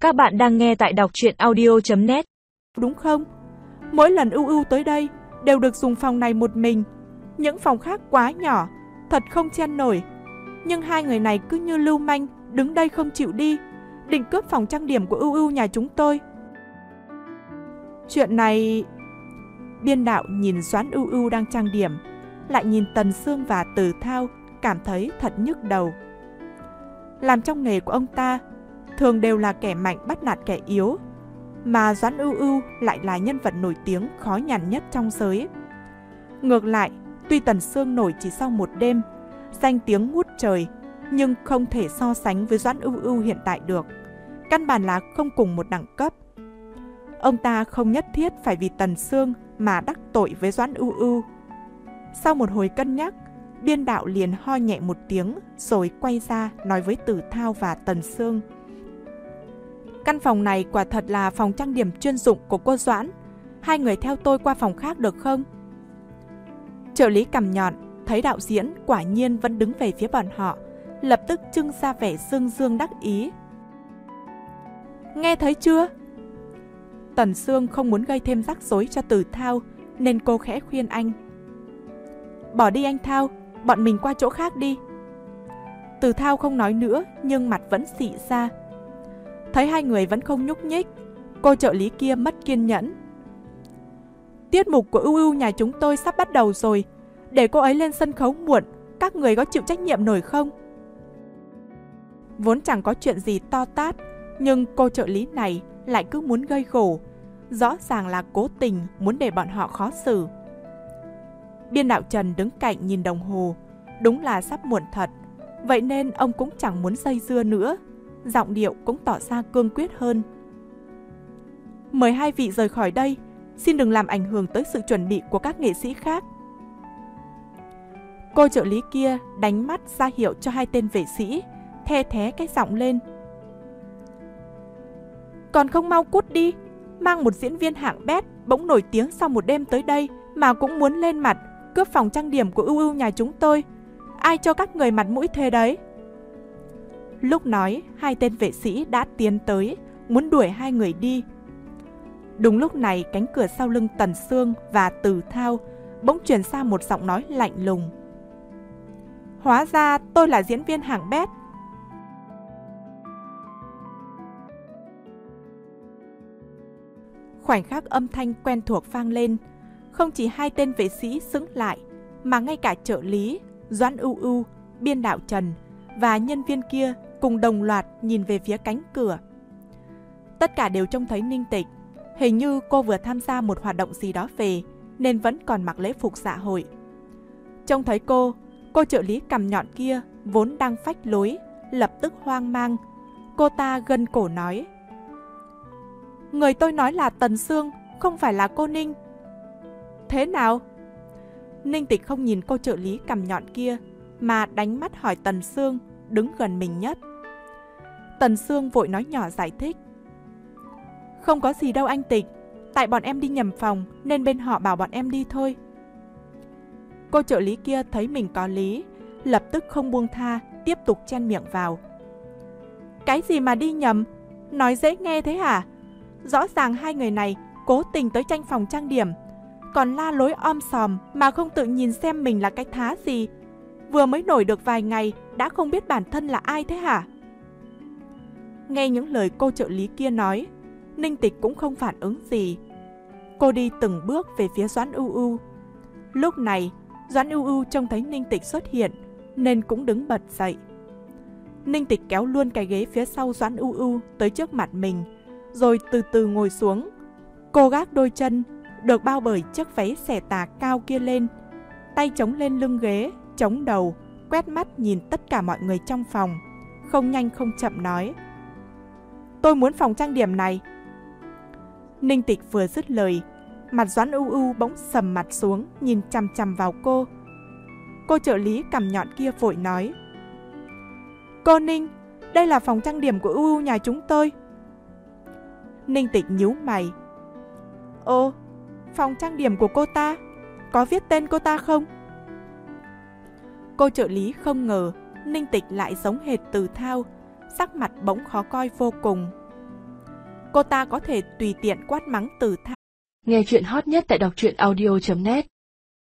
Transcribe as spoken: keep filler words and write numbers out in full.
Các bạn đang nghe tại đọc truyện audio chấm net. Đúng không? Mỗi lần Ưu Ưu tới đây đều được dùng phòng này một mình. Những phòng khác quá nhỏ, thật không chen nổi. Nhưng hai người này cứ như lưu manh, đứng đây không chịu đi, định cướp phòng trang điểm của Ưu Ưu nhà chúng tôi. Chuyện này... Biên đạo nhìn Doãn Ưu Ưu đang trang điểm, lại nhìn Tần Sương và Từ Thao, cảm thấy thật nhức đầu. Làm trong nghề của ông ta, thường đều là kẻ mạnh bắt nạt kẻ yếu, mà Doãn Ưu Ưu lại là nhân vật nổi tiếng khó nhằn nhất trong giới. Ngược lại, tuy Tần Sương nổi chỉ sau một đêm, danh tiếng ngút trời, nhưng không thể so sánh với Doãn Ưu Ưu hiện tại được. Căn bản là không cùng một đẳng cấp. Ông ta không nhất thiết phải vì Tần Sương mà đắc tội với Doãn Ưu Ưu. Sau một hồi cân nhắc, biên đạo liền ho nhẹ một tiếng rồi quay ra nói với Từ Thao và Tần Sương. Căn phòng này quả thật là phòng trang điểm chuyên dụng của cô Doãn. Hai người theo tôi qua phòng khác được không? Trợ lý cằm nhọn thấy đạo diễn quả nhiên vẫn đứng về phía bọn họ, lập tức trưng ra vẻ dương dương đắc ý. Nghe thấy chưa? Tần Sương không muốn gây thêm rắc rối cho Từ Thao, nên cô khẽ khuyên anh. Bỏ đi anh Thao, bọn mình qua chỗ khác đi. Từ Thao không nói nữa, nhưng mặt vẫn xị ra. Thấy hai người vẫn không nhúc nhích, cô trợ lý kia mất kiên nhẫn. Tiết mục của Ưu Ưu nhà chúng tôi sắp bắt đầu rồi, để cô ấy lên sân khấu muộn, các người có chịu trách nhiệm nổi không? Vốn chẳng có chuyện gì to tát, nhưng cô trợ lý này lại cứ muốn gây gổ, rõ ràng là cố tình muốn để bọn họ khó xử. Biên đạo Trần đứng cạnh nhìn đồng hồ, đúng là sắp muộn thật, vậy nên ông cũng chẳng muốn dây dưa nữa, giọng điệu cũng tỏ ra cương quyết hơn. Mời hai vị rời khỏi đây, xin đừng làm ảnh hưởng tới sự chuẩn bị của các nghệ sĩ khác. Cô trợ lý kia đánh mắt ra hiệu cho hai tên vệ sĩ, the thé cái giọng lên. Còn không mau cút đi, mang một diễn viên hạng bét bỗng nổi tiếng sau một đêm tới đây mà cũng muốn lên mặt cướp phòng trang điểm của Ưu Ưu nhà chúng tôi. Ai cho các người mặt mũi thế đấy? Lúc nói, hai tên vệ sĩ đã tiến tới, muốn đuổi hai người đi. Đúng lúc này, cánh cửa sau lưng Tần Sương và Từ Thao bỗng truyền ra một giọng nói lạnh lùng. Hóa ra tôi là diễn viên hạng bét. Khoảnh khắc âm thanh quen thuộc vang lên, không chỉ hai tên vệ sĩ sững lại, mà ngay cả trợ lý, Doãn Ưu Ưu, biên đạo Trần và nhân viên kia cùng đồng loạt nhìn về phía cánh cửa. Tất cả đều trông thấy Ninh Tịch, hình như cô vừa tham gia một hoạt động gì đó về, nên vẫn còn mặc lễ phục dạ hội. Trông thấy cô, cô trợ lý cằm nhọn kia vốn đang phách lối, lập tức hoang mang. Cô ta gân cổ nói. Người tôi nói là Tần Sương, không phải là cô Ninh. Thế nào? Ninh Tịch không nhìn cô trợ lý cằm nhọn kia, mà đánh mắt hỏi Tần Sương, đứng gần mình nhất. Tần Sương vội nói nhỏ giải thích. Không có gì đâu anh Tịch, tại bọn em đi nhầm phòng nên bên họ bảo bọn em đi thôi. Cô trợ lý kia thấy mình có lý, lập tức không buông tha, tiếp tục chen miệng vào. Cái gì mà đi nhầm? Nói dễ nghe thế hả? Rõ ràng hai người này cố tình tới tranh phòng trang điểm, còn la lối om sòm mà không tự nhìn xem mình là cái thá gì. Vừa mới nổi được vài ngày đã không biết bản thân là ai thế hả? Nghe những lời cô trợ lý kia nói, Ninh Tịch cũng không phản ứng gì. Cô đi từng bước về phía Doãn Ưu Ưu. Lúc này, Doãn Ưu Ưu trông thấy Ninh Tịch xuất hiện nên cũng đứng bật dậy. Ninh Tịch kéo luôn cái ghế phía sau Doãn Ưu Ưu tới trước mặt mình, rồi từ từ ngồi xuống. Cô gác đôi chân được bao bởi chiếc váy xẻ tà cao kia lên, tay chống lên lưng ghế, chống đầu, quét mắt nhìn tất cả mọi người trong phòng, không nhanh không chậm nói. Tôi muốn phòng trang điểm này. Ninh Tịch vừa dứt lời, mặt Doãn Ưu Ưu bỗng sầm mặt xuống, nhìn chằm chằm vào cô. Cô trợ lý cằm nhọn kia vội nói. Cô Ninh, đây là phòng trang điểm của Ưu Ưu nhà chúng tôi. Ninh Tịch nhíu mày. Ồ, phòng trang điểm của cô ta, có viết tên cô ta không? Cô trợ lý không ngờ Ninh Tịch lại giống hệt Từ Thao, sắc mặt bỗng khó coi vô cùng. cô ta có thể tùy tiện quát mắng từ tha. Nghe chuyện hot nhất tại đọc truyện audio chấm net.